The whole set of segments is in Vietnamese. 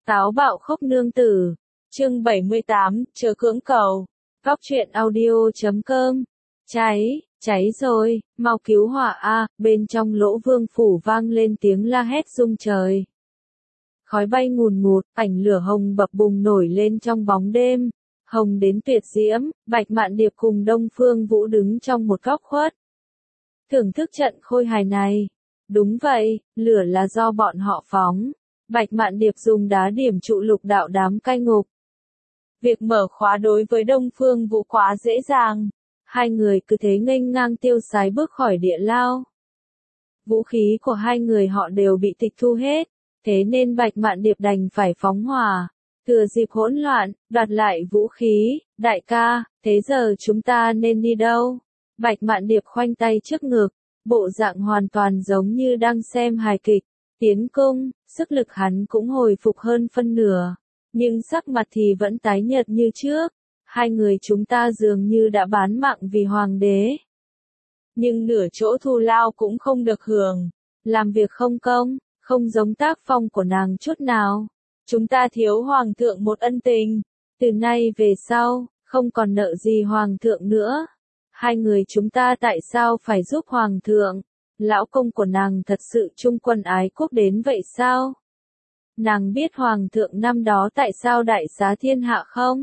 Táo bạo khốc nương tử. Chương 78, chờ cưỡng cầu. Góc truyện audio.com. Cháy rồi, mau cứu hỏa a, bên trong Lỗ Vương phủ vang lên tiếng la hét rung trời. Khói bay ngùn ngụt, ảnh lửa hồng bập bùng nổi lên trong bóng đêm, hồng đến tuyệt diễm. Bạch Mạn Điệp cùng Đông Phương Vũ đứng trong một góc khuất, thưởng thức trận khôi hài này. Đúng vậy, lửa là do bọn họ phóng. Bạch Mạn Điệp dùng đá điểm trụ lục đạo đám cai ngục. Việc mở khóa đối với Đông Phương Vũ quá dễ dàng. Hai người cứ thế nghênh ngang tiêu sái bước khỏi địa lao. Vũ khí của hai người họ đều bị tịch thu hết, thế nên Bạch Mạn Điệp đành phải phóng hỏa. Thừa dịp hỗn loạn, đoạt lại vũ khí. Đại ca, thế giờ chúng ta nên đi đâu? Bạch Mạn Điệp khoanh tay trước ngực, bộ dạng hoàn toàn giống như đang xem hài kịch. Tiến cung, sức lực hắn cũng hồi phục hơn phân nửa, nhưng sắc mặt thì vẫn tái nhợt như trước. Hai người chúng ta dường như đã bán mạng vì hoàng đế. Nhưng nửa chỗ thù lao cũng không được hưởng. Làm việc không công, không giống tác phong của nàng chút nào. Chúng ta thiếu hoàng thượng một ân tình. Từ nay về sau, không còn nợ gì hoàng thượng nữa. Hai người chúng ta tại sao phải giúp hoàng thượng? Lão công của nàng thật sự trung quân ái quốc đến vậy sao? Nàng biết hoàng thượng năm đó tại sao đại xá thiên hạ không?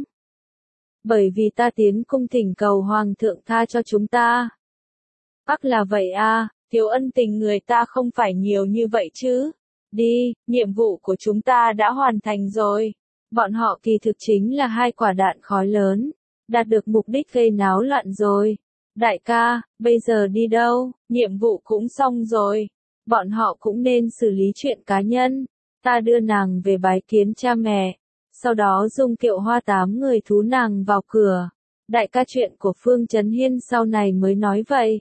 Bởi vì ta tiến cung thỉnh cầu hoàng thượng tha cho chúng ta. Ắt là vậy à, thiếu ân tình người ta không phải nhiều như vậy chứ. Đi, nhiệm vụ của chúng ta đã hoàn thành rồi. Bọn họ kỳ thực chính là hai quả đạn khói lớn, đạt được mục đích gây náo loạn rồi. Đại ca, bây giờ đi đâu? Nhiệm vụ cũng xong rồi. Bọn họ cũng nên xử lý chuyện cá nhân. Ta đưa nàng về bái kiến cha mẹ. Sau đó dung kiệu hoa 8 người thú nàng vào cửa. Đại ca, chuyện của Phương Chấn Hiên sau này mới nói vậy.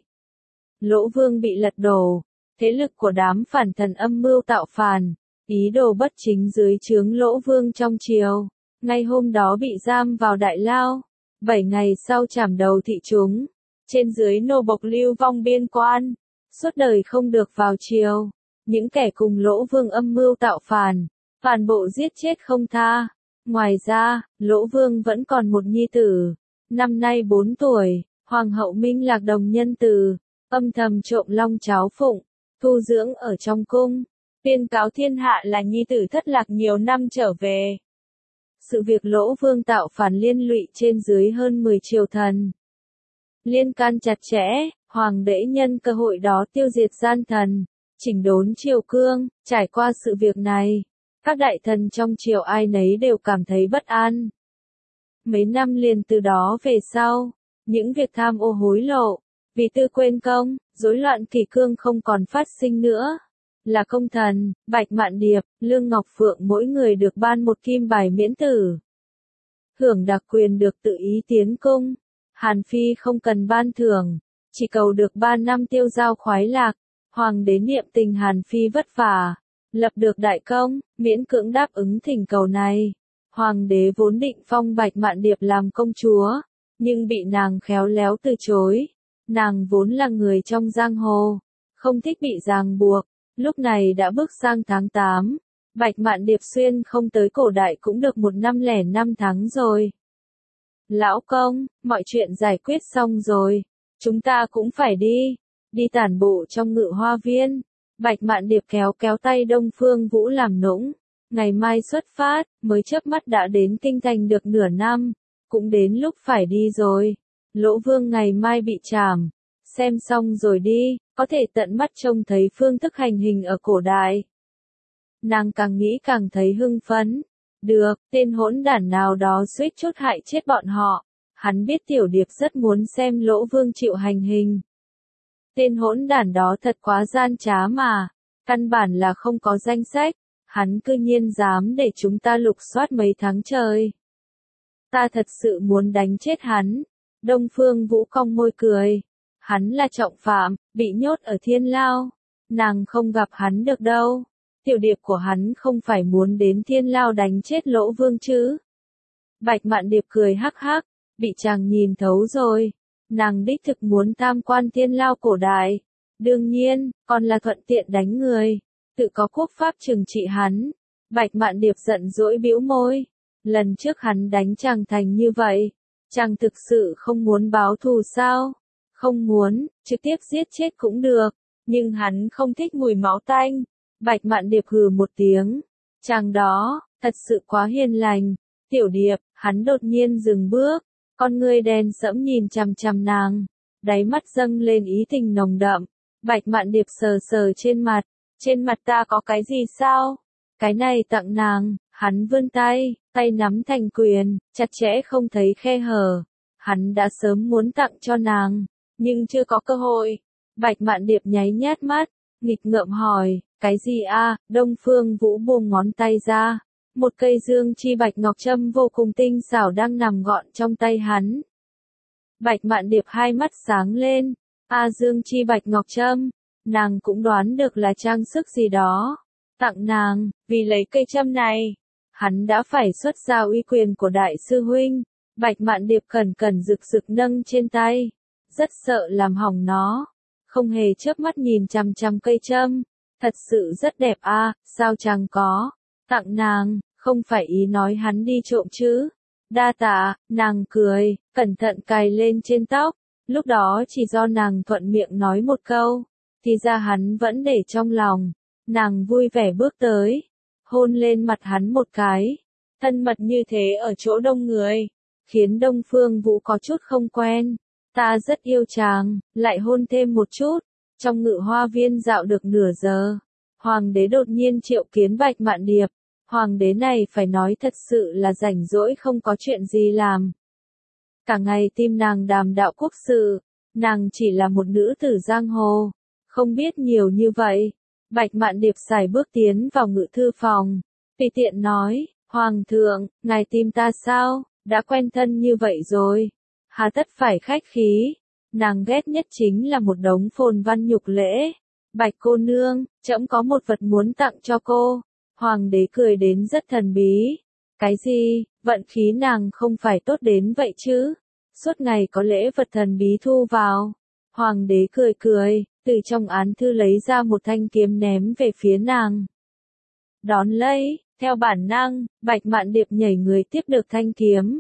Lỗ Vương bị lật đổ. Thế lực của đám phản thần âm mưu tạo phản, ý đồ bất chính dưới trướng Lỗ Vương trong triều. Ngay hôm đó bị giam vào đại lao. 7 ngày sau trảm đầu thị chúng. Trên dưới nô bộc lưu vong biên quan, suốt đời không được vào triều. Những kẻ cùng Lỗ Vương âm mưu tạo phản, toàn bộ giết chết không tha. Ngoài ra, Lỗ Vương vẫn còn một nhi tử, năm nay 4 tuổi, Hoàng hậu Minh Lạc Đồng nhân từ, âm thầm trộm long cháo phụng, thu dưỡng ở trong cung, tuyên cáo thiên hạ là nhi tử thất lạc nhiều năm trở về. Sự việc Lỗ Vương tạo phản liên lụy trên dưới hơn 10 triều thần. Liên can chặt chẽ, hoàng đế nhân cơ hội đó tiêu diệt gian thần, chỉnh đốn triều cương. Trải qua sự việc này, các đại thần trong triều ai nấy đều cảm thấy bất an. Mấy năm liền từ đó về sau, những việc tham ô hối lộ, vì tư quên công, rối loạn kỷ cương không còn phát sinh nữa. Là công thần, Bạch Mạn Điệp, Lương Ngọc Phượng mỗi người được ban một kim bài miễn tử. Hưởng đặc quyền được tự ý tiến cung. Hàn Phi không cần ban thưởng, chỉ cầu được 3 năm tiêu giao khoái lạc. Hoàng đế niệm tình Hàn Phi vất vả, lập được đại công, miễn cưỡng đáp ứng thỉnh cầu này. Hoàng đế vốn định phong Bạch Mạn Điệp làm công chúa, nhưng bị nàng khéo léo từ chối. Nàng vốn là người trong giang hồ, không thích bị ràng buộc. Lúc này đã bước sang tháng 8, Bạch Mạn Điệp xuyên không tới cổ đại cũng được 1 năm lẻ 5 tháng rồi. Lão công, mọi chuyện giải quyết xong rồi, chúng ta cũng phải đi tản bộ trong Ngự Hoa Viên. Bạch Mạn Điệp kéo tay Đông Phương Vũ làm nũng, ngày mai xuất phát, mới chớp mắt đã đến kinh thành được nửa năm, cũng đến lúc phải đi rồi. Lỗ Vương ngày mai bị trảm, xem xong rồi đi, có thể tận mắt trông thấy phương thức hành hình ở cổ đại. Nàng càng nghĩ càng thấy hưng phấn. Được, tên hỗn đản nào đó suýt chút hại chết bọn họ. Hắn biết Tiểu Điệp rất muốn xem Lỗ Vương chịu hành hình. Tên hỗn đản đó thật quá gian trá mà. Căn bản là không có danh sách. Hắn cư nhiên dám để chúng ta lục soát mấy tháng trời. Ta thật sự muốn đánh chết hắn. Đông Phương Vũ cong môi cười. Hắn là trọng phạm, bị nhốt ở thiên lao. Nàng không gặp hắn được đâu. Tiểu Điệp của hắn không phải muốn đến thiên lao đánh chết Lỗ Vương chứ. Bạch Mạn Điệp cười hắc hắc, bị chàng nhìn thấu rồi. Nàng đích thực muốn tham quan thiên lao cổ đại. Đương nhiên, còn là thuận tiện đánh người. Tự có quốc pháp trừng trị hắn. Bạch Mạn Điệp giận dỗi bĩu môi. Lần trước hắn đánh chàng thành như vậy, chàng thực sự không muốn báo thù sao? Không muốn, trực tiếp giết chết cũng được, nhưng hắn không thích mùi máu tanh. Bạch Mạn Điệp hừ một tiếng. Chàng đó, thật sự quá hiền lành. Tiểu Điệp, hắn đột nhiên dừng bước, con ngươi đen sẫm nhìn chằm chằm nàng, đáy mắt dâng lên ý tình nồng đậm. Bạch Mạn Điệp sờ sờ trên mặt ta có cái gì sao? Cái này tặng nàng. Hắn vươn tay, tay nắm thành quyền, chặt chẽ không thấy khe hở. Hắn đã sớm muốn tặng cho nàng, nhưng chưa có cơ hội. Bạch Mạn Điệp nháy nhát mắt, nghịch ngợm hỏi, cái gì a? Đông Phương Vũ buông ngón tay ra. Một cây dương chi bạch ngọc trâm vô cùng tinh xảo đang nằm gọn trong tay hắn. Bạch Mạn Điệp hai mắt sáng lên. Dương chi bạch ngọc trâm, nàng cũng đoán được là trang sức gì đó. Tặng nàng, vì lấy cây trâm này, hắn đã phải xuất ra uy quyền của đại sư huynh. Bạch Mạn Điệp cẩn cẩn rực rực nâng trên tay, rất sợ làm hỏng nó, không hề chớp mắt nhìn chằm chằm cây trâm. Thật sự rất đẹp sao chàng có tặng nàng, không phải ý nói hắn đi trộm chứ? Đa tạ, nàng cười, cẩn thận cài lên trên tóc. Lúc đó chỉ do nàng thuận miệng nói một câu, thì ra hắn vẫn để trong lòng. Nàng vui vẻ bước tới, hôn lên mặt hắn một cái. Thân mật như thế ở chỗ đông người, khiến Đông Phương Vũ có chút không quen. Ta rất yêu chàng, lại hôn thêm một chút. Trong ngự hoa viên dạo được nửa giờ, hoàng đế đột nhiên triệu kiến Bạch Mạn Điệp. Hoàng đế này phải nói thật sự là rảnh rỗi không có chuyện gì làm. Cả ngày tim nàng đàm đạo quốc sự, nàng chỉ là một nữ tử giang hồ, không biết nhiều như vậy. Bạch Mạn Điệp sải bước tiến vào ngự thư phòng, tùy tiện nói, Hoàng thượng, ngài tìm ta sao? Đã quen thân như vậy rồi, hà tất phải khách khí. Nàng ghét nhất chính là một đống phồn văn nhục lễ. Bạch cô nương, trẫm có một vật muốn tặng cho cô. Hoàng đế cười đến rất thần bí. Cái gì, vận khí nàng không phải tốt đến vậy chứ? Suốt ngày có lễ vật thần bí thu vào. Hoàng đế cười cười, từ trong án thư lấy ra một thanh kiếm ném về phía nàng. Đón lấy, theo bản năng, Bạch Mạn Điệp nhảy người tiếp được thanh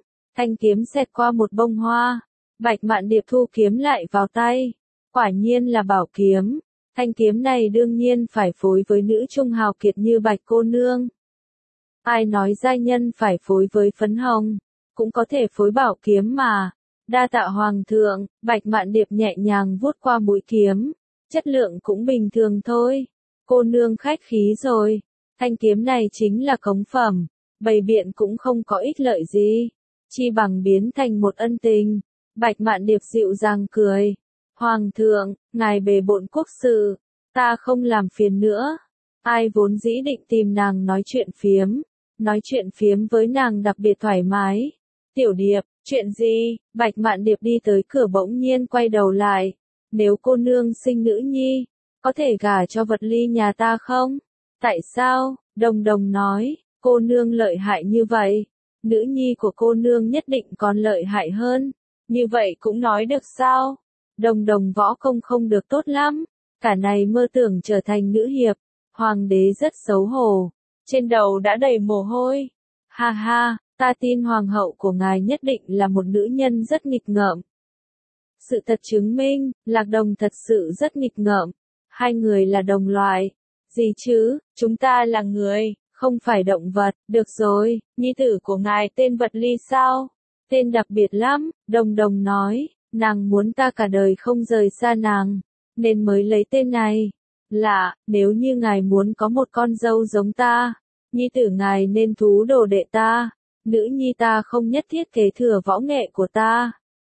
kiếm xẹt qua một bông hoa. Bạch Mạn Điệp thu kiếm lại vào tay. Quả nhiên là bảo kiếm. Thanh kiếm này đương nhiên phải phối với nữ trung hào kiệt như Bạch cô nương. Ai nói giai nhân phải phối với phấn hồng, cũng có thể phối bảo kiếm mà. Đa tạ hoàng thượng. Bạch Mạn Điệp nhẹ nhàng vuốt qua mũi kiếm, chất lượng cũng bình thường thôi. Cô nương khách khí rồi, thanh kiếm này chính là cống phẩm, bày biện cũng không có ích lợi gì, chi bằng biến thành một ân tình. Bạch Mạn Điệp dịu dàng cười. Hoàng thượng, ngài bề bộn quốc sự, ta không làm phiền nữa. Ai vốn dĩ định tìm nàng nói chuyện phiếm với nàng đặc biệt thoải mái. Tiểu Điệp, chuyện gì? Bạch Mạn Điệp đi tới cửa bỗng nhiên quay đầu lại. Nếu cô nương sinh nữ nhi, có thể gả cho Vật Ly nhà ta không? Tại sao? Đồng Đồng nói, cô nương lợi hại như vậy, nữ nhi của cô nương nhất định còn lợi hại hơn. Như vậy cũng nói được sao? Đồng Đồng võ công không được tốt lắm, cả này mơ tưởng trở thành nữ hiệp. Hoàng đế rất xấu hổ, trên đầu đã đầy mồ hôi. Ha ha, ta tin hoàng hậu của ngài nhất định là một nữ nhân rất nghịch ngợm. Sự thật chứng minh, Lạc Đồng thật sự rất nghịch ngợm. Hai người là đồng loại. Gì chứ, chúng ta là người, không phải động vật. Được rồi, nhi tử của ngài tên Vật Ly sao? Tên đặc biệt lắm, Đồng Đồng nói, nàng muốn ta cả đời không rời xa nàng, nên mới lấy tên này. Lạ, nếu như ngài muốn có một con dâu giống ta, nhi tử ngài nên thú đồ đệ ta, nữ nhi ta không nhất thiết kế thừa võ nghệ của ta.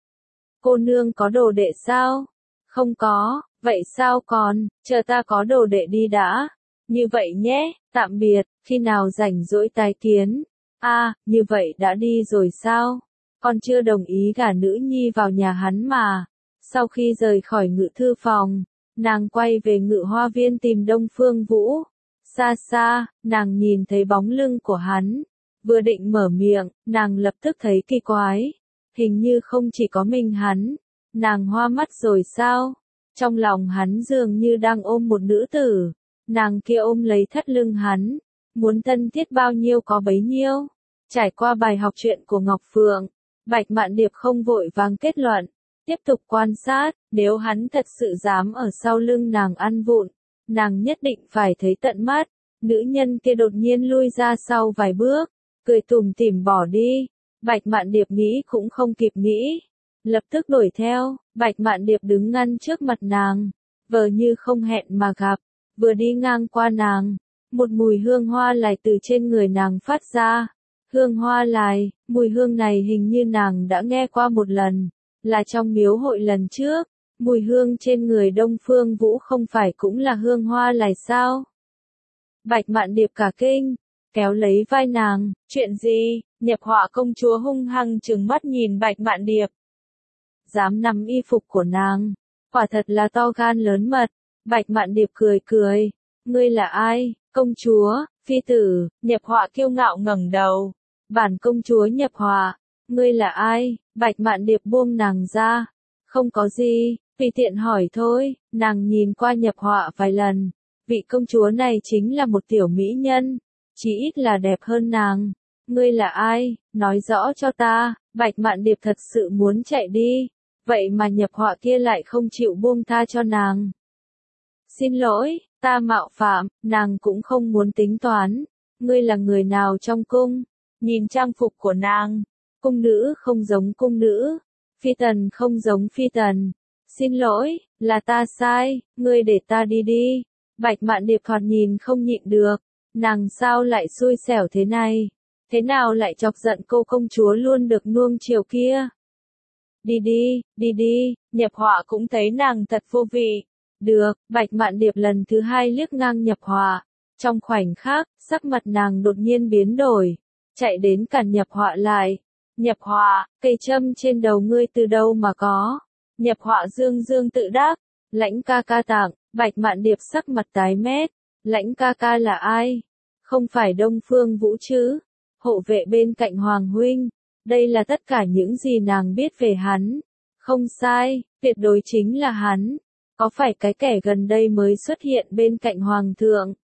Cô nương có đồ đệ sao? Không có, vậy sao còn, chờ ta có đồ đệ đi đã. Như vậy nhé, tạm biệt, khi nào rảnh rỗi tái kiến. Như vậy đã đi rồi sao? Con chưa đồng ý gả nữ nhi vào nhà hắn mà. Sau khi rời khỏi ngự thư phòng, nàng quay về ngự hoa viên tìm Đông Phương Vũ. Xa xa, nàng nhìn thấy bóng lưng của hắn. Vừa định mở miệng, nàng lập tức thấy kỳ quái. Hình như không chỉ có mình hắn. Nàng hoa mắt rồi sao? Trong lòng hắn dường như đang ôm một nữ tử. Nàng kia ôm lấy thắt lưng hắn. muốn thân thiết bao nhiêu có bấy nhiêu. Trải qua bài học chuyện của Ngọc Phượng, Bạch Mạn Điệp không vội vàng kết luận, tiếp tục quan sát, nếu hắn thật sự dám ở sau lưng nàng ăn vụng, nàng nhất định phải thấy tận mắt. Nữ nhân kia đột nhiên lui ra sau vài bước, cười tủm tỉm bỏ đi. Bạch Mạn Điệp nghĩ cũng không kịp nghĩ, lập tức đuổi theo. Bạch Mạn Điệp đứng ngăn trước mặt nàng, vờ như không hẹn mà gặp, vừa đi ngang qua nàng, một mùi hương hoa lài từ trên người nàng phát ra. Hương hoa lài, mùi hương này hình như nàng đã nghe qua một lần, là trong miếu hội lần trước. Mùi hương trên người Đông Phương Vũ không phải cũng là hương hoa lài sao? Bạch Mạn Điệp cả kinh, kéo lấy vai nàng, chuyện gì? Nhập Họa công chúa hung hăng trừng mắt nhìn Bạch Mạn Điệp. Dám nắm y phục của nàng, quả thật là to gan lớn mật. Bạch Mạn Điệp cười cười, ngươi là ai? Công chúa, phi tử. Nhập Họa kiêu ngạo ngẩng đầu, bản công chúa Nhập Họa, ngươi là ai? Bạch Mạn Điệp buông nàng ra, không có gì, tùy tiện hỏi thôi. Nàng nhìn qua Nhập Họa vài lần, vị công chúa này chính là một tiểu mỹ nhân, chỉ ít là đẹp hơn nàng. Ngươi là ai? Nói rõ cho ta. Bạch Mạn Điệp thật sự muốn chạy đi, vậy mà Nhập Họa kia lại không chịu buông tha cho nàng. Xin lỗi, ta mạo phạm. Nàng cũng không muốn tính toán. Ngươi là người nào trong cung? Nhìn trang phục của nàng, cung nữ không giống cung nữ, phi tần không giống phi tần. Xin lỗi, là ta sai, ngươi để ta đi đi. Bạch Mạn Điệp thoạt nhìn không nhịn được, nàng sao lại xui xẻo thế này? Thế nào lại chọc giận cô công chúa luôn được nuông chiều kia? Đi đi, đi đi. Nhập Họa cũng thấy nàng thật vô vị. Được. Bạch Mạn Điệp lần thứ hai liếc ngang Nhập Họa. Trong khoảnh khắc, sắc mặt nàng đột nhiên biến đổi, chạy đến cản Nhập Họa lại. Nhập Họa, cây châm trên đầu ngươi từ đâu mà có? Nhập Họa dương dương tự đắc, Lãnh ca ca tặng. Bạch Mạn Điệp sắc mặt tái mét, Lãnh ca ca là ai? Không phải Đông Phương Vũ chứ? Hộ vệ bên cạnh Hoàng huynh. Đây là tất cả những gì nàng biết về hắn. Không sai, tuyệt đối chính là hắn. Có phải cái kẻ gần đây mới xuất hiện bên cạnh Hoàng thượng?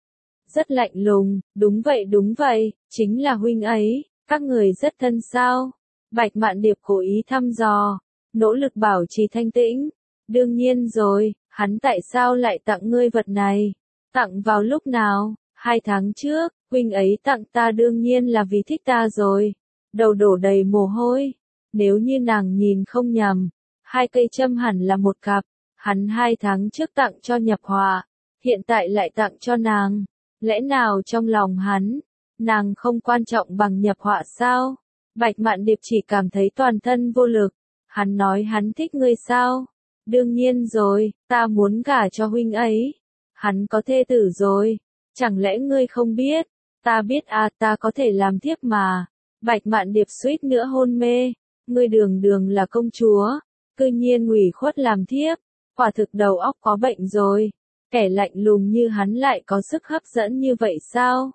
Rất lạnh lùng, đúng vậy, chính là huynh ấy. Các người rất thân sao? Bạch Mạn Điệp cố ý thăm dò, nỗ lực bảo trì thanh tĩnh. Đương nhiên rồi, hắn tại sao lại tặng ngươi vật này? Tặng vào lúc nào? 2 tháng trước, huynh ấy tặng ta đương nhiên là vì thích ta rồi. Đầu đổ đầy mồ hôi. Nếu như nàng nhìn không nhầm, 2 cây châm hẳn là một cặp. Hắn 2 tháng trước tặng cho Nhập Họa, hiện tại lại tặng cho nàng. Lẽ nào trong lòng hắn, nàng không quan trọng bằng Nhập Họa sao? Bạch Mạn Điệp chỉ cảm thấy toàn thân vô lực. Hắn nói hắn thích ngươi sao? Đương nhiên rồi, ta muốn gả cho huynh ấy. Hắn có thê tử rồi. Chẳng lẽ ngươi không biết? Ta biết à, ta có thể làm thiếp mà. Bạch Mạn Điệp suýt nữa hôn mê. Ngươi đường đường là công chúa, cư nhiên ủy khuất làm thiếp. Quả thực đầu óc có bệnh rồi. Kẻ lạnh lùng như hắn lại có sức hấp dẫn như vậy sao?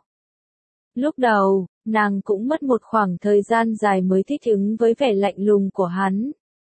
Lúc đầu, nàng cũng mất một khoảng thời gian dài mới thích ứng với vẻ lạnh lùng của hắn.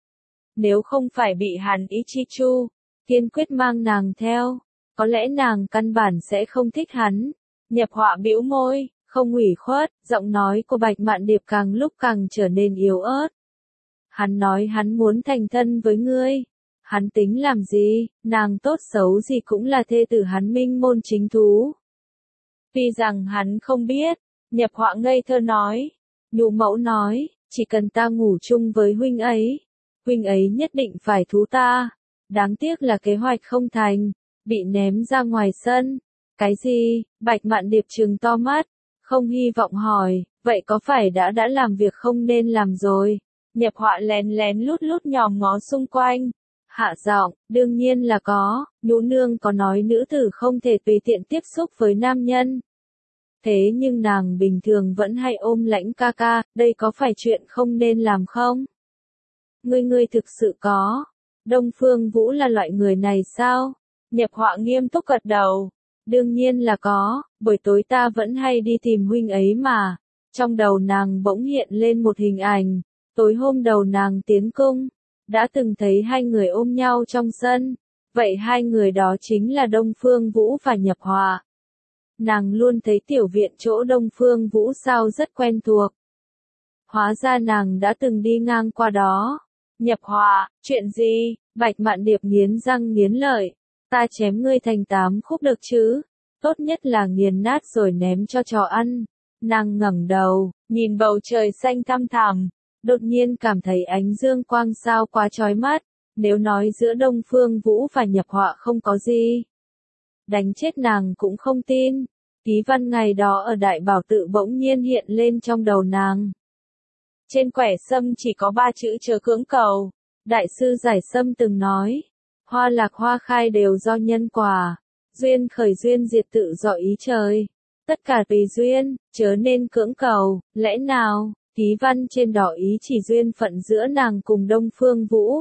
Nếu không phải bị hắn Ichichu kiên quyết mang nàng theo, có lẽ nàng căn bản sẽ không thích hắn. Nhập Họa bĩu môi, không ủy khuất. Giọng nói của Bạch Mạn Điệp càng lúc càng trở nên yếu ớt. Hắn nói hắn muốn thành thân với ngươi. Hắn tính làm gì? Nàng tốt xấu gì cũng là thê tử hắn Minh Môn Chính Thú. Tuy rằng hắn không biết, Nhập Họa ngây thơ nói. Nhũ mẫu nói, chỉ cần ta ngủ chung với huynh ấy nhất định phải thú ta. Đáng tiếc là kế hoạch không thành, bị ném ra ngoài sân. Cái gì? Bạch Mạn Điệp trừng to mắt, không hy vọng hỏi, vậy có phải đã làm việc không nên làm rồi? Nhập Họa lén lén lút lút nhòm ngó xung quanh. Hạ giọng, đương nhiên là có. Nhũ nương có nói nữ tử không thể tùy tiện tiếp xúc với nam nhân. Thế nhưng nàng bình thường vẫn hay ôm Lãnh ca ca, đây có phải chuyện không nên làm không? Ngươi thực sự có. Đông Phương Vũ là loại người này sao? Nhập Họa nghiêm túc gật đầu. Đương nhiên là có, buổi tối ta vẫn hay đi tìm huynh ấy mà. Trong đầu nàng bỗng hiện lên một hình ảnh. Tối hôm đầu nàng tiến cung, đã từng thấy 2 người ôm nhau trong sân. Vậy 2 người đó chính là Đông Phương Vũ và Nhập Họa. nàng luôn thấy tiểu viện chỗ Đông Phương Vũ sao rất quen thuộc. Hóa ra nàng đã từng đi ngang qua đó. Nhập Họa, chuyện gì? Bạch Mạn Điệp nghiến răng nghiến lợi. Ta chém ngươi thành 8 khúc được chứ? Tốt nhất là nghiền nát rồi ném cho chó ăn. Nàng ngẩng đầu, nhìn bầu trời xanh thăm thẳm, đột nhiên cảm thấy ánh dương quang sao quá chói mắt. Nếu nói giữa Đông Phương Vũ và Nhập Họa không có gì, đánh chết nàng cũng không tin. Ký văn ngày đó ở Đại Bảo Tự bỗng nhiên hiện lên trong đầu nàng. Trên quẻ sâm chỉ có 3 chữ chớ cưỡng cầu. Đại sư Giải Sâm từng nói, hoa lạc hoa khai đều do nhân quả, duyên khởi duyên diệt tự do ý trời. Tất cả tùy duyên, chớ nên cưỡng cầu. Lẽ nào, ký văn trên đó ý chỉ duyên phận giữa nàng cùng Đông Phương Vũ?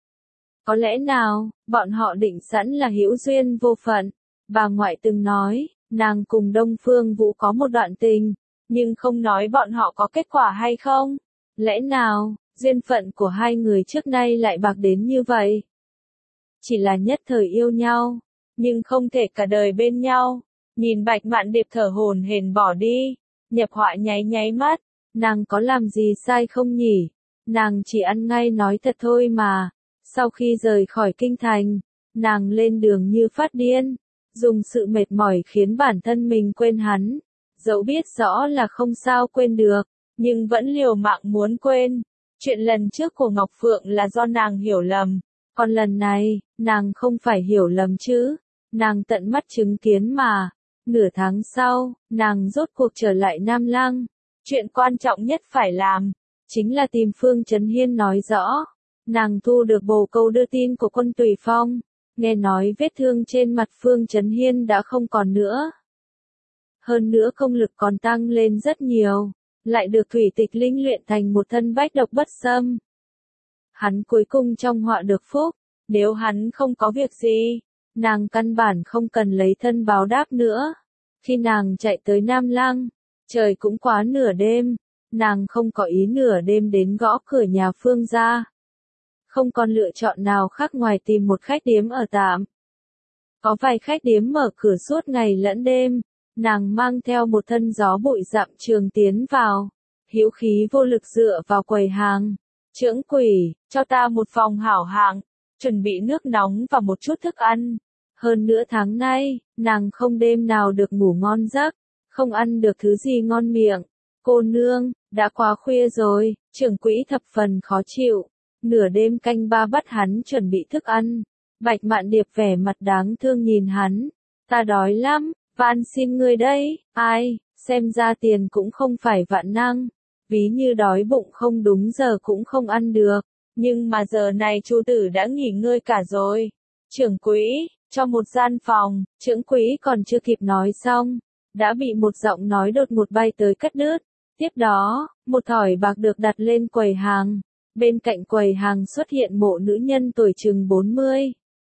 Có lẽ nào, bọn họ định sẵn là hữu duyên vô phận. Bà ngoại từng nói, nàng cùng Đông Phương Vũ có một đoạn tình, nhưng không nói bọn họ có kết quả hay không. Lẽ nào, duyên phận của hai người trước nay lại bạc đến như vậy? Chỉ là nhất thời yêu nhau, nhưng không thể cả đời bên nhau. Nhìn Bạch Mạn Điệp thở hổn hển bỏ đi, Nhập Họa nháy nháy mắt, nàng có làm gì sai không nhỉ? Nàng chỉ ăn ngay nói thật thôi mà. Sau khi rời khỏi kinh thành, nàng lên đường như phát điên, dùng sự mệt mỏi khiến bản thân mình quên hắn. Dẫu biết rõ là không sao quên được, nhưng vẫn liều mạng muốn quên. Chuyện lần trước của Ngọc Phượng là do nàng hiểu lầm, còn lần này, nàng không phải hiểu lầm chứ. Nàng tận mắt chứng kiến mà. Nửa tháng sau, nàng rốt cuộc trở lại Nam Lăng. Chuyện quan trọng nhất phải làm, chính là tìm Phương Chấn Hiên nói rõ. Nàng thu được bồ câu đưa tin của quân Tùy Phong, nghe nói vết thương trên mặt Phương Chấn Hiên đã không còn nữa. Hơn nữa công lực còn tăng lên rất nhiều, lại được Thủy Tịch Linh luyện thành một thân bách độc bất xâm. Hắn cuối cùng trong họa được phúc, nếu hắn không có việc gì, nàng căn bản không cần lấy thân báo đáp nữa. Khi nàng chạy tới Nam Lăng, trời cũng quá nửa đêm, nàng không có ý nửa đêm đến gõ cửa nhà Phương gia. Không còn lựa chọn nào khác ngoài tìm một khách điếm ở tạm. Có vài khách điếm mở cửa suốt ngày lẫn đêm, nàng mang theo một thân gió bụi dặm trường tiến vào, hữu khí vô lực dựa vào quầy hàng. Chưởng quỷ, cho ta một phòng hảo hạng, chuẩn bị nước nóng và một chút thức ăn. Hơn nửa tháng nay, nàng không đêm nào được ngủ ngon giấc, không ăn được thứ gì ngon miệng. Cô nương, đã quá khuya rồi, trưởng quỹ thập phần khó chịu. Nửa đêm canh ba bắt hắn chuẩn bị thức ăn. Bạch Mạn Điệp vẻ mặt đáng thương nhìn hắn. Ta đói lắm, van xin ngươi đây. Ai, xem ra tiền cũng không phải vạn năng. Ví như đói bụng không đúng giờ cũng không ăn được. Nhưng mà giờ này Chu tử đã nghỉ ngơi cả rồi. Trưởng quỹ, cho một gian phòng. Trưởng quỹ còn chưa kịp nói xong, đã bị một giọng nói đột ngột bay tới cắt đứt. Tiếp đó, một thỏi bạc được đặt lên quầy hàng. Bên cạnh quầy hàng xuất hiện mộ nữ nhân tuổi chừng 40.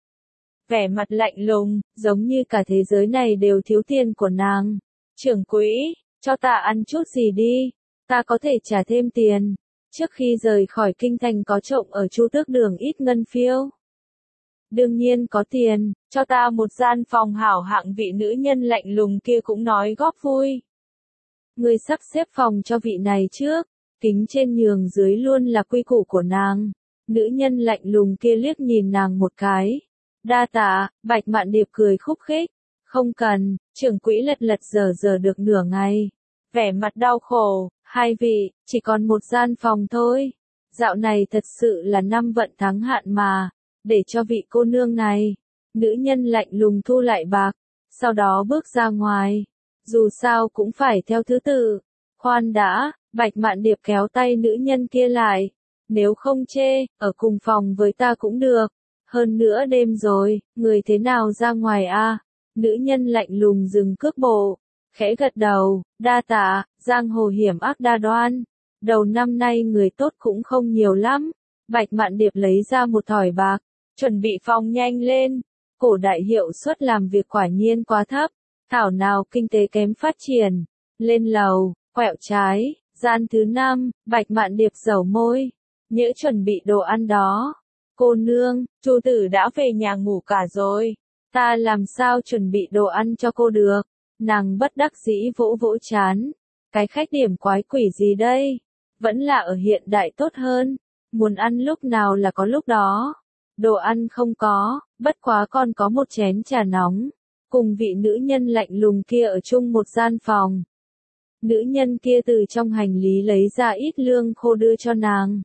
Vẻ mặt lạnh lùng, giống như cả thế giới này đều thiếu tiền của nàng. Trưởng quỹ, cho ta ăn chút gì đi, ta có thể trả thêm tiền. Trước khi rời khỏi kinh thành có trộm ở Chu Tước Đường ít ngân phiếu. Đương nhiên có tiền, cho ta một gian phòng hảo hạng. Vị nữ nhân lạnh lùng kia cũng nói góp vui. Người sắp xếp phòng cho vị này trước. Kính trên nhường dưới luôn là quy củ của nàng. Nữ nhân lạnh lùng kia liếc nhìn nàng một cái. Đa tạ, Bạch Mạn Điệp cười khúc khích. Không cần, trưởng quỹ lật lật dở được nửa ngày. Vẻ mặt đau khổ, hai vị, chỉ còn một gian phòng thôi. Dạo này thật sự là năm vận tháng hạn mà. Để cho vị cô nương này. Nữ nhân lạnh lùng thu lại bạc. Sau đó bước ra ngoài. Dù sao cũng phải theo thứ tự. Khoan đã. Bạch Mạn Điệp kéo tay nữ nhân kia lại. Nếu không chê, ở cùng phòng với ta cũng được. Hơn nữa đêm rồi, người thế nào ra ngoài a? Nữ nhân lạnh lùng dừng cước bộ. Khẽ gật đầu, đa tạ, giang hồ hiểm ác đa đoan. Đầu năm nay người tốt cũng không nhiều lắm. Bạch Mạn Điệp lấy ra một thỏi bạc. Chuẩn bị phòng nhanh lên. Cổ đại hiệu suất làm việc quả nhiên quá thấp. Thảo nào kinh tế kém phát triển. Lên lầu, quẹo trái. Gian thứ 5, Bạch Mạn Điệp dầu môi. Nhỡ chuẩn bị đồ ăn đó. Cô nương, Chu tử đã về nhà ngủ cả rồi. Ta làm sao chuẩn bị đồ ăn cho cô được. Nàng bất đắc dĩ vỗ vỗ trán. Cái khách điểm quái quỷ gì đây? Vẫn là ở hiện đại tốt hơn. Muốn ăn lúc nào là có lúc đó. Đồ ăn không có, bất quá còn có một chén trà nóng. Cùng vị nữ nhân lạnh lùng kia ở chung một gian phòng. Nữ nhân kia từ trong hành lý lấy ra ít lương khô đưa cho nàng.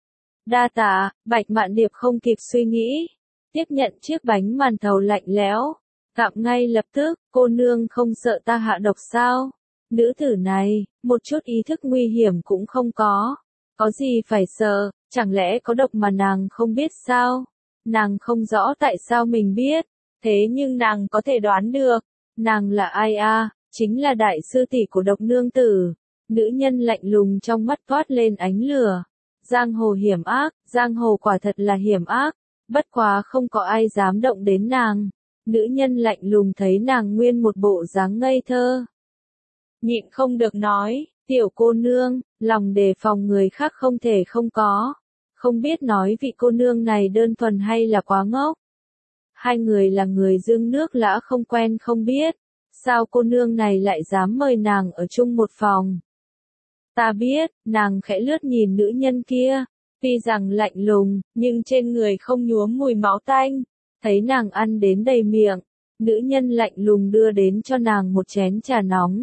Đa tạ, Bạch Mạn Điệp không kịp suy nghĩ. Tiếp nhận chiếc bánh màn thầu lạnh lẽo. Gặm ngay lập tức, cô nương không sợ ta hạ độc sao? Nữ tử này, một chút ý thức nguy hiểm cũng không có. Có gì phải sợ, chẳng lẽ có độc mà nàng không biết sao? Nàng không rõ tại sao mình biết, thế nhưng nàng có thể đoán được. Nàng là ai a? Chính là đại sư tỷ của độc nương tử. Nữ nhân lạnh lùng trong mắt toát lên ánh lửa. Giang hồ hiểm ác, giang hồ quả thật là hiểm ác. Bất quá không có ai dám động đến nàng. Nữ nhân lạnh lùng thấy nàng nguyên một bộ dáng ngây thơ. Nhịn không được nói, tiểu cô nương, lòng đề phòng người khác không thể không có. Không biết nói vị cô nương này đơn thuần hay là quá ngốc. Hai người là người Dương nước lã không quen không biết. Sao cô nương này lại dám mời nàng ở chung một phòng? Ta biết, nàng khẽ lướt nhìn nữ nhân kia. Tuy rằng lạnh lùng, nhưng trên người không nhuốm mùi máu tanh. Thấy nàng ăn đến đầy miệng, nữ nhân lạnh lùng đưa đến cho nàng một chén trà nóng.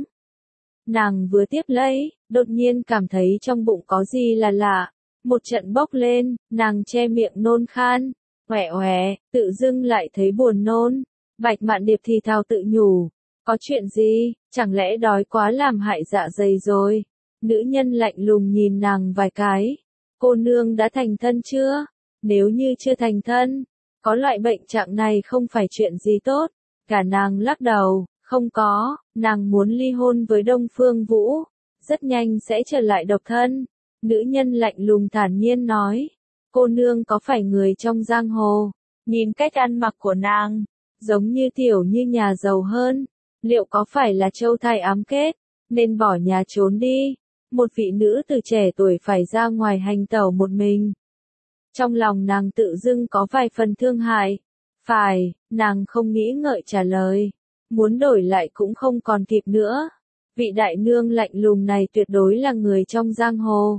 Nàng vừa tiếp lấy, đột nhiên cảm thấy trong bụng có gì là lạ. Một trận bốc lên, nàng che miệng nôn khan. Oẻ oẻ, tự dưng lại thấy buồn nôn. Bạch Mạn Điệp thì thào tự nhủ. Có chuyện gì, chẳng lẽ đói quá làm hại dạ dày rồi? Nữ nhân lạnh lùng nhìn nàng vài cái. Cô nương đã thành thân chưa? Nếu như chưa thành thân, có loại bệnh trạng này không phải chuyện gì tốt. Cả nàng lắc đầu, không có, nàng muốn ly hôn với Đông Phương Vũ. Rất nhanh sẽ trở lại độc thân. Nữ nhân lạnh lùng thản nhiên nói. Cô nương có phải người trong giang hồ? Nhìn cách ăn mặc của nàng, giống như tiểu như nhà giàu hơn. Liệu có phải là châu thai ám kết, nên bỏ nhà trốn đi? Một vị nữ từ trẻ tuổi phải ra ngoài hành tẩu một mình. Trong lòng nàng tự dưng có vài phần thương hại. Phải, nàng không nghĩ ngợi trả lời. Muốn đổi lại cũng không còn kịp nữa. Vị đại nương lạnh lùng này tuyệt đối là người trong giang hồ.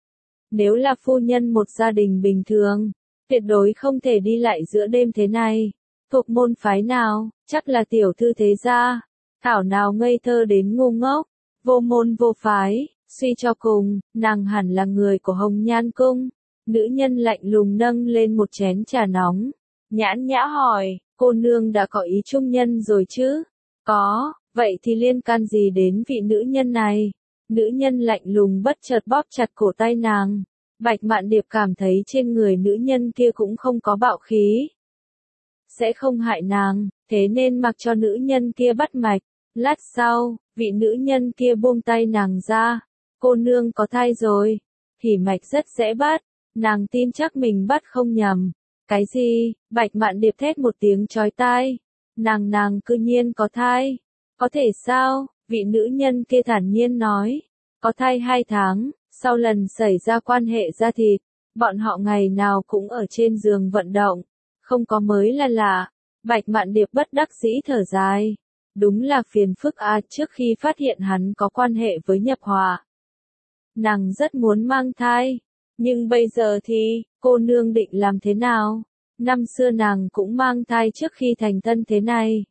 Nếu là phu nhân một gia đình bình thường, tuyệt đối không thể đi lại giữa đêm thế này. Thuộc môn phái nào, chắc là tiểu thư thế gia. Thảo nào ngây thơ đến ngu ngốc, vô môn vô phái, suy cho cùng, nàng hẳn là người của Hồng Nhan Cung. Nữ nhân lạnh lùng nâng lên một chén trà nóng. Nhãn nhã hỏi, cô nương đã có ý chung nhân rồi chứ? Có, vậy thì liên can gì đến vị nữ nhân này? Nữ nhân lạnh lùng bất chợt bóp chặt cổ tay nàng. Bạch Mạn Điệp cảm thấy trên người nữ nhân kia cũng không có bạo khí. Sẽ không hại nàng, thế nên mặc cho nữ nhân kia bắt mạch. Lát sau, vị nữ nhân kia buông tay nàng ra. Cô nương có thai rồi. Thì mạch rất dễ bắt. Nàng tin chắc mình bắt không nhầm. Cái gì? Bạch Mạn Điệp thét một tiếng chói tai. Nàng cư nhiên có thai. Có thể sao? Vị nữ nhân kia thản nhiên nói. Có thai 2 tháng, sau lần xảy ra quan hệ da thịt, bọn họ ngày nào cũng ở trên giường vận động. Không có mới là lạ. Bạch Mạn Điệp bất đắc dĩ thở dài. Đúng là phiền phức trước khi phát hiện hắn có quan hệ với Nhập Hòa. Nàng rất muốn mang thai. Nhưng bây giờ thì, cô nương định làm thế nào? Năm xưa nàng cũng mang thai trước khi thành thân thế này.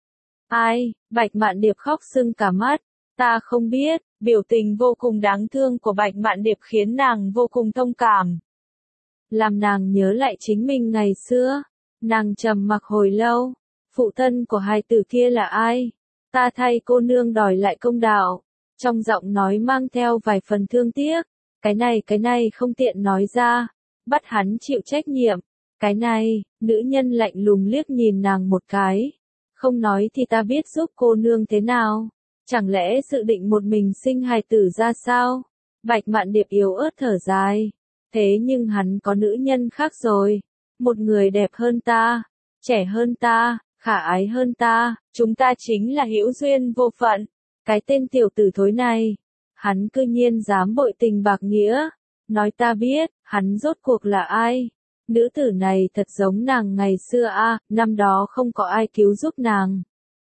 Ai? Bạch Mạn Điệp khóc sưng cả mắt. Ta không biết, biểu tình vô cùng đáng thương của Bạch Mạn Điệp khiến nàng vô cùng thông cảm. Làm nàng nhớ lại chính mình ngày xưa. Nàng trầm mặc hồi lâu. Phụ thân của hai tử kia là ai? Ta thay cô nương đòi lại công đạo. Trong giọng nói mang theo vài phần thương tiếc. Cái này không tiện nói ra. Bắt hắn chịu trách nhiệm. Cái này, nữ nhân lạnh lùng liếc nhìn nàng một cái. Không nói thì ta biết giúp cô nương thế nào. Chẳng lẽ dự định một mình sinh hài tử ra sao? Bạch Mạn Điệp yếu ớt thở dài. Thế nhưng hắn có nữ nhân khác rồi. Một người đẹp hơn ta, trẻ hơn ta, khả ái hơn ta. Chúng ta chính là hữu duyên vô phận. Cái tên tiểu tử thối này. Hắn cư nhiên dám bội tình bạc nghĩa. Nói ta biết, hắn rốt cuộc là ai? Nữ tử này thật giống nàng ngày xưa năm đó không có ai cứu giúp nàng.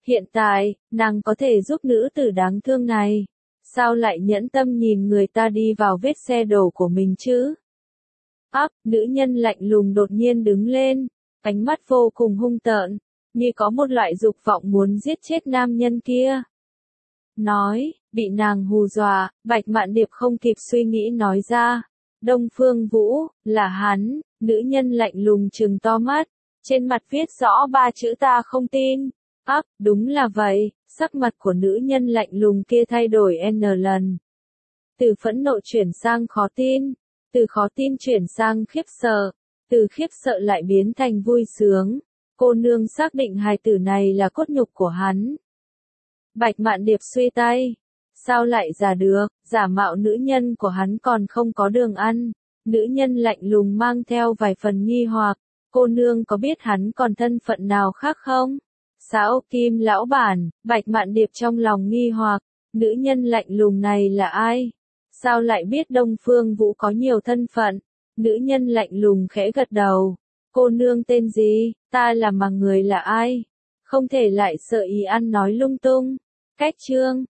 Hiện tại, nàng có thể giúp nữ tử đáng thương này. Sao lại nhẫn tâm nhìn người ta đi vào vết xe đổ của mình chứ? Nữ nhân lạnh lùng đột nhiên đứng lên, ánh mắt vô cùng hung tợn, như có một loại dục vọng muốn giết chết nam nhân kia. Nói, bị nàng hù dọa, Bạch Mạn Điệp không kịp suy nghĩ nói ra. Đông Phương Vũ, là hắn, nữ nhân lạnh lùng trừng to mắt, trên mặt viết rõ 3 chữ ta không tin. Đúng là vậy, sắc mặt của nữ nhân lạnh lùng kia thay đổi n lần. Từ phẫn nộ chuyển sang khó tin, từ khó tin chuyển sang khiếp sợ, từ khiếp sợ lại biến thành vui sướng. Cô nương xác định hài tử này là cốt nhục của hắn. Bạch Mạn Điệp xuê tay. Sao lại giả được, giả mạo nữ nhân của hắn còn không có đường ăn. Nữ nhân lạnh lùng mang theo vài phần nghi hoặc. Cô nương có biết hắn còn thân phận nào khác không? Sao Kim lão bản, Bạch Mạn Điệp trong lòng nghi hoặc. Nữ nhân lạnh lùng này là ai? Sao lại biết Đông Phương Vũ có nhiều thân phận? Nữ nhân lạnh lùng khẽ gật đầu. Cô nương tên gì? Ta là mà người là ai? Không thể lại sợ ý ăn nói lung tung. Cách chương